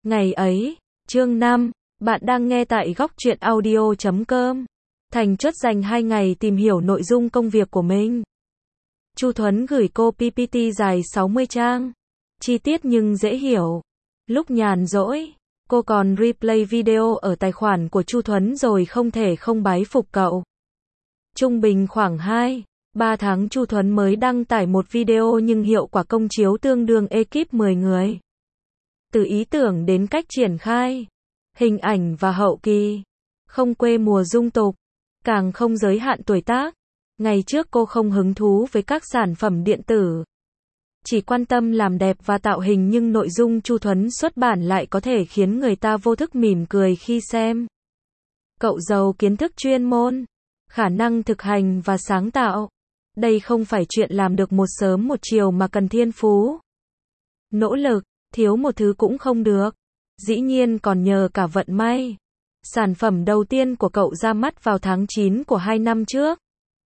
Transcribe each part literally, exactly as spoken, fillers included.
Ngày ấy, chương năm, bạn đang nghe tại góc truyện audio chấm com. Thành chốt dành hai ngày tìm hiểu nội dung công việc của mình. Chu Thuấn gửi cô pê pê tê dài sáu mươi trang. Chi tiết nhưng dễ hiểu. Lúc nhàn rỗi, cô còn replay video ở tài khoản của Chu Thuấn rồi không thể không bái phục cậu. Trung bình khoảng hai, ba tháng Chu Thuấn mới đăng tải một video nhưng hiệu quả công chiếu tương đương ekip mười người. Từ ý tưởng đến cách triển khai, hình ảnh và hậu kỳ, không quê mùa dung tục, càng không giới hạn tuổi tác. Ngày trước cô không hứng thú với các sản phẩm điện tử, chỉ quan tâm làm đẹp và tạo hình, nhưng nội dung Chu Thuấn xuất bản lại có thể khiến người ta vô thức mỉm cười khi xem. Cậu giàu kiến thức chuyên môn, khả năng thực hành và sáng tạo. Đây không phải chuyện làm được một sớm một chiều mà cần thiên phú, nỗ lực, thiếu một thứ cũng không được. Dĩ nhiên còn nhờ cả vận may. Sản phẩm đầu tiên của cậu ra mắt vào tháng chín của hai năm trước,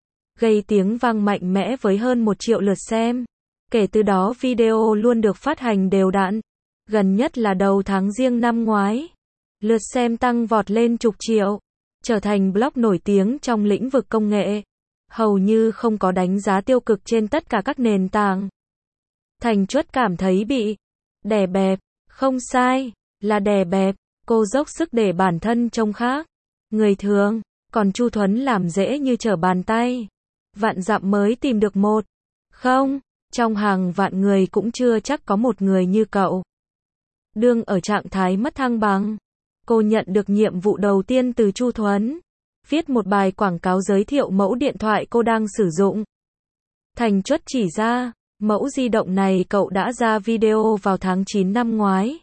gây tiếng vang mạnh mẽ với hơn một triệu lượt xem. Kể từ đó video luôn được phát hành đều đặn. Gần nhất là đầu tháng Giêng năm ngoái, lượt xem tăng vọt lên chục triệu, trở thành blog nổi tiếng trong lĩnh vực công nghệ. Hầu như không có đánh giá tiêu cực trên tất cả các nền tảng. Thành Chuất cảm thấy bị đè bẹp. Không sai, là đè bẹp. Cô dốc sức để bản thân trông khác người thường, còn Chu Thuấn làm dễ như trở bàn tay. Vạn dặm mới tìm được một. Không, trong hàng vạn người cũng chưa chắc có một người như cậu. Đương ở trạng thái mất thăng bằng, cô nhận được nhiệm vụ đầu tiên từ Chu Thuấn. Viết một bài quảng cáo giới thiệu mẫu điện thoại cô đang sử dụng. Thành Chuất chỉ ra, mẫu di động này cậu đã ra video vào tháng chín năm ngoái.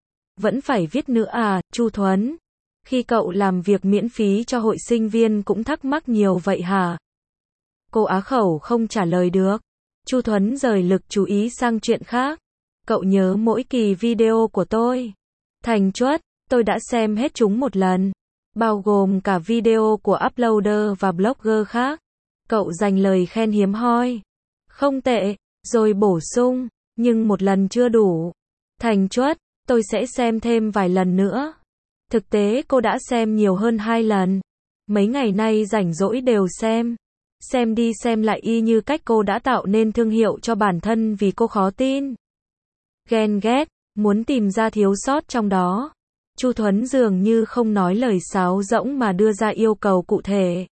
Vẫn phải viết nữa à, Chu Thuấn? Khi cậu làm việc miễn phí cho hội sinh viên cũng thắc mắc nhiều vậy hả? Cô á khẩu không trả lời được. Chu Thuấn rời lực chú ý sang chuyện khác. Cậu nhớ mỗi kỳ video của tôi. Thành Chuất, tôi đã xem hết chúng một lần, bao gồm cả video của uploader và blogger khác. Cậu dành lời khen hiếm hoi. Không tệ, rồi bổ sung, nhưng một lần chưa đủ. Thành Chuất, tôi sẽ xem thêm vài lần nữa. Thực tế cô đã xem nhiều hơn hai lần. Mấy ngày nay rảnh rỗi đều xem. Xem đi xem lại y như cách cô đã tạo nên thương hiệu cho bản thân vì cô khó tin. Ghen ghét, muốn tìm ra thiếu sót trong đó. Chu Thuấn dường như không nói lời sáo rỗng mà đưa ra yêu cầu cụ thể.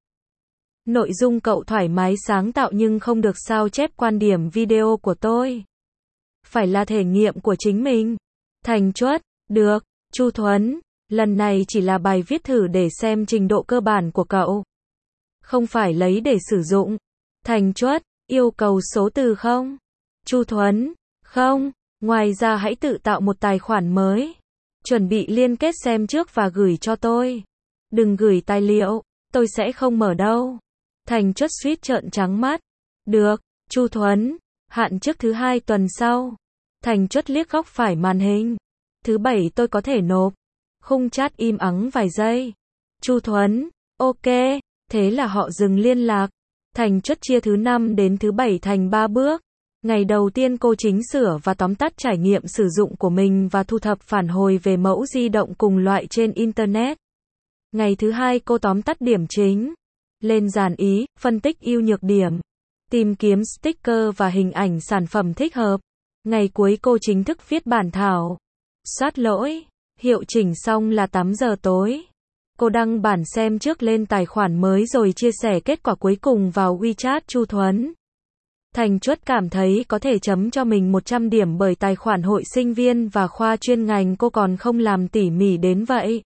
Nội dung cậu thoải mái sáng tạo nhưng không được sao chép quan điểm video của tôi. Phải là thể nghiệm của chính mình. Thành Chuất, được, Chu Thuấn, lần này chỉ là bài viết thử để xem trình độ cơ bản của cậu. Không phải lấy để sử dụng. Thành Chuất, yêu cầu số từ không? Chu Thuấn, không, ngoài ra hãy tự tạo một tài khoản mới. Chuẩn bị liên kết xem trước và gửi cho tôi. Đừng gửi tài liệu, tôi sẽ không mở đâu. Thành Chuất suýt trợn trắng mắt. Được, Chu Thuấn, hạn trước thứ hai tuần sau. Thành Chuất liếc góc phải màn hình. Thứ bảy tôi có thể nộp. Khung chat im ắng vài giây. Chu Thuấn, ok, thế là họ dừng liên lạc. Thành Chuất chia thứ năm đến thứ bảy thành ba bước. Ngày đầu tiên cô chỉnh sửa và tóm tắt trải nghiệm sử dụng của mình và thu thập phản hồi về mẫu di động cùng loại trên Internet. Ngày thứ hai cô tóm tắt điểm chính, lên dàn ý, phân tích ưu nhược điểm, tìm kiếm sticker và hình ảnh sản phẩm thích hợp. Ngày cuối cô chính thức viết bản thảo. Soát lỗi, hiệu chỉnh xong là tám giờ tối. Cô đăng bản xem trước lên tài khoản mới rồi chia sẻ kết quả cuối cùng vào WeChat Chu Thuấn. Thành Chuất cảm thấy có thể chấm cho mình một trăm điểm bởi tài khoản hội sinh viên và khoa chuyên ngành cô còn không làm tỉ mỉ đến vậy.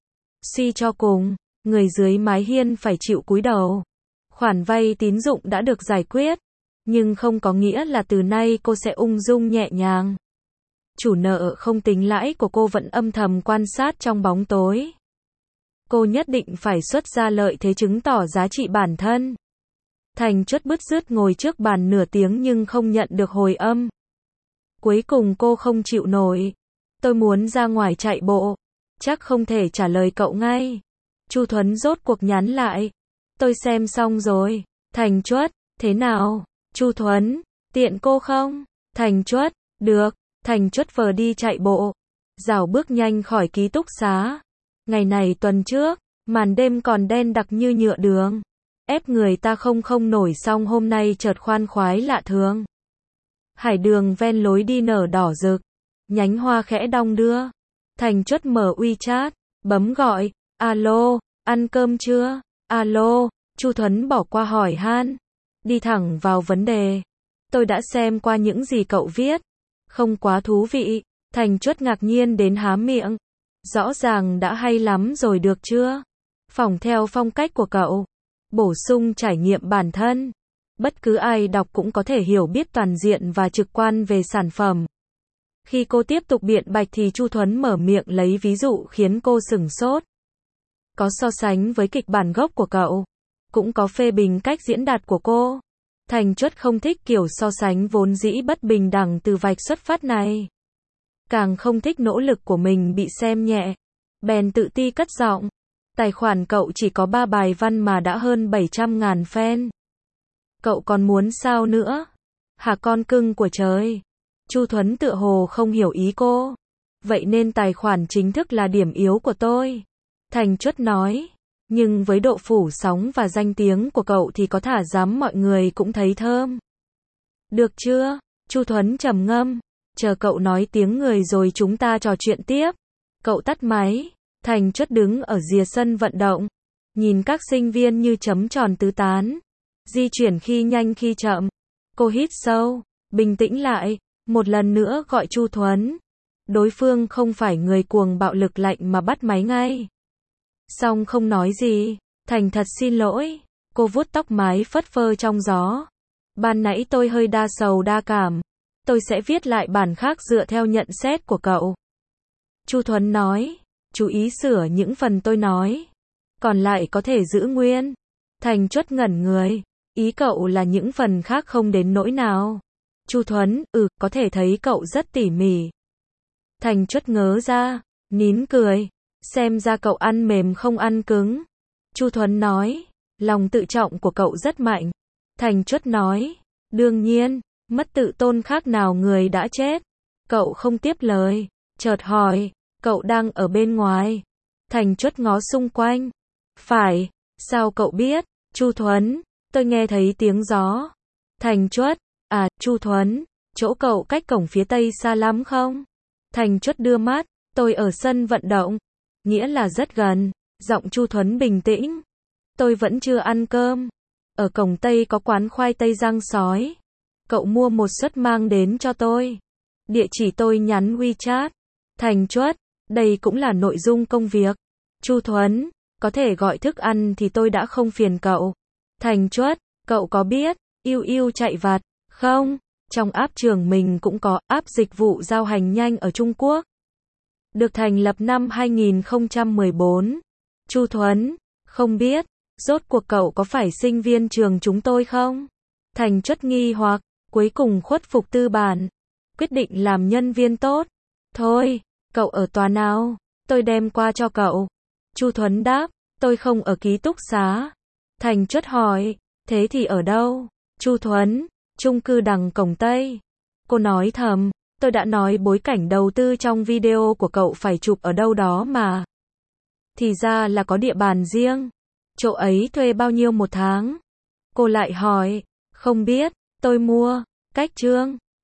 Suy cho cùng, người dưới mái hiên phải chịu cúi đầu. Khoản vay tín dụng đã được giải quyết, nhưng không có nghĩa là từ nay cô sẽ ung dung nhẹ nhàng. Chủ nợ không tính lãi của cô vẫn âm thầm quan sát trong bóng tối. Cô nhất định phải xuất ra lợi thế chứng tỏ giá trị bản thân. Thành Chuất bứt rứt ngồi trước bàn nửa tiếng nhưng không nhận được hồi âm. Cuối cùng cô không chịu nổi. Tôi muốn ra ngoài chạy bộ. Chắc không thể trả lời cậu ngay. Chu Thuấn rốt cuộc nhắn lại. Tôi xem xong rồi. Thành Chuất, thế nào? Chu Thuấn, tiện cô không? Thành Chuất, được. Thành Chuất vờ đi chạy bộ. rảo bước nhanh khỏi ký túc xá. Ngày này tuần trước, màn đêm còn đen đặc như nhựa đường. Ép người ta không không nổi, xong hôm nay chợt khoan khoái lạ thường. Hải đường ven lối đi nở đỏ rực. Nhánh hoa khẽ đong đưa. Thành Chuất mở WeChat, bấm gọi. Alo, ăn cơm chưa? Alo, Chu Thuấn bỏ qua hỏi han. Đi thẳng vào vấn đề. Tôi đã xem qua những gì cậu viết. Không quá thú vị. Thành Chuất ngạc nhiên đến há miệng. Rõ ràng đã hay lắm rồi được chưa? Phỏng theo phong cách của cậu. Bổ sung trải nghiệm bản thân. Bất cứ ai đọc cũng có thể hiểu biết toàn diện và trực quan về sản phẩm. Khi cô tiếp tục biện bạch thì Chu Thuấn mở miệng lấy ví dụ khiến cô sửng sốt. Có so sánh với kịch bản gốc của cậu. Cũng có phê bình cách diễn đạt của cô. Thành Chuất không thích kiểu so sánh vốn dĩ bất bình đẳng từ vạch xuất phát này. Càng không thích nỗ lực của mình bị xem nhẹ. Bèn tự ti cất giọng. Tài khoản cậu chỉ có ba bài văn mà đã hơn bảy trăm ngàn fan. Cậu còn muốn sao nữa? Hả con cưng của trời? Chu Thuấn tựa hồ không hiểu ý cô. Vậy nên tài khoản chính thức là điểm yếu của tôi. Thành Chuất nói. Nhưng với độ phủ sóng và danh tiếng của cậu thì có thả dám mọi người cũng thấy thơm. Được chưa? Chu Thuấn trầm ngâm. Chờ cậu nói tiếng người rồi chúng ta trò chuyện tiếp. Cậu tắt máy. Thành Chuất đứng ở rìa sân vận động. Nhìn các sinh viên như chấm tròn tứ tán. Di chuyển khi nhanh khi chậm. Cô hít sâu. Bình tĩnh lại. Một lần nữa gọi Chu Thuấn. Đối phương không phải người cuồng bạo lực lạnh mà bắt máy ngay. Xong không nói gì. Thành thật xin lỗi. Cô vuốt tóc mái phất phơ trong gió. Ban nãy tôi hơi đa sầu đa cảm. Tôi sẽ viết lại bản khác dựa theo nhận xét của cậu. Chu Thuấn nói. Chú ý sửa những phần tôi nói. Còn lại có thể giữ nguyên. Thành Chuất ngẩn người. Ý cậu là những phần khác không đến nỗi nào. Chu Thuấn, ừ, có thể thấy cậu rất tỉ mỉ. Thành Chuất ngớ ra. Nín cười. Xem ra cậu ăn mềm không ăn cứng. Chu Thuấn nói. Lòng tự trọng của cậu rất mạnh. Thành Chuất nói. Đương nhiên, mất tự tôn khác nào người đã chết. Cậu không tiếp lời. Chợt hỏi. Cậu đang ở bên ngoài. Thành Chuất ngó xung quanh. Phải, sao cậu biết? Chu Thuấn, tôi nghe thấy tiếng gió. Thành Chuất, à, Chu Thuấn, chỗ cậu cách cổng phía tây xa lắm không? Thành Chuất đưa mắt, tôi ở sân vận động. Nghĩa là rất gần. Giọng Chu Thuấn bình tĩnh. Tôi vẫn chưa ăn cơm. Ở cổng tây có quán khoai tây rang sói. Cậu mua một suất mang đến cho tôi. Địa chỉ tôi nhắn WeChat. Thành Chuất, đây cũng là nội dung công việc. Chu Thuấn, có thể gọi thức ăn thì tôi đã không phiền cậu. Thành Chuất, cậu có biết, yêu yêu chạy vặt, không? Trong app trường mình cũng có app dịch vụ giao hành nhanh ở Trung Quốc. Được thành lập năm hai nghìn không trăm mười bốn. Chu Thuấn, không biết, rốt cuộc cậu có phải sinh viên trường chúng tôi không? Thành Chuất nghi hoặc, cuối cùng khuất phục tư bản. Quyết định làm nhân viên tốt. Thôi, cậu ở tòa nào? Tôi đem qua cho cậu. Chu Thuấn đáp, tôi không ở ký túc xá. Thành Chuất hỏi, thế thì ở đâu? Chu Thuấn, chung cư đằng cổng Tây. Cô nói thầm, tôi đã nói bối cảnh đầu tư trong video của cậu phải chụp ở đâu đó mà. Thì ra là có địa bàn riêng. Chỗ ấy thuê bao nhiêu một tháng? Cô lại hỏi, không biết, tôi mua, cách trương.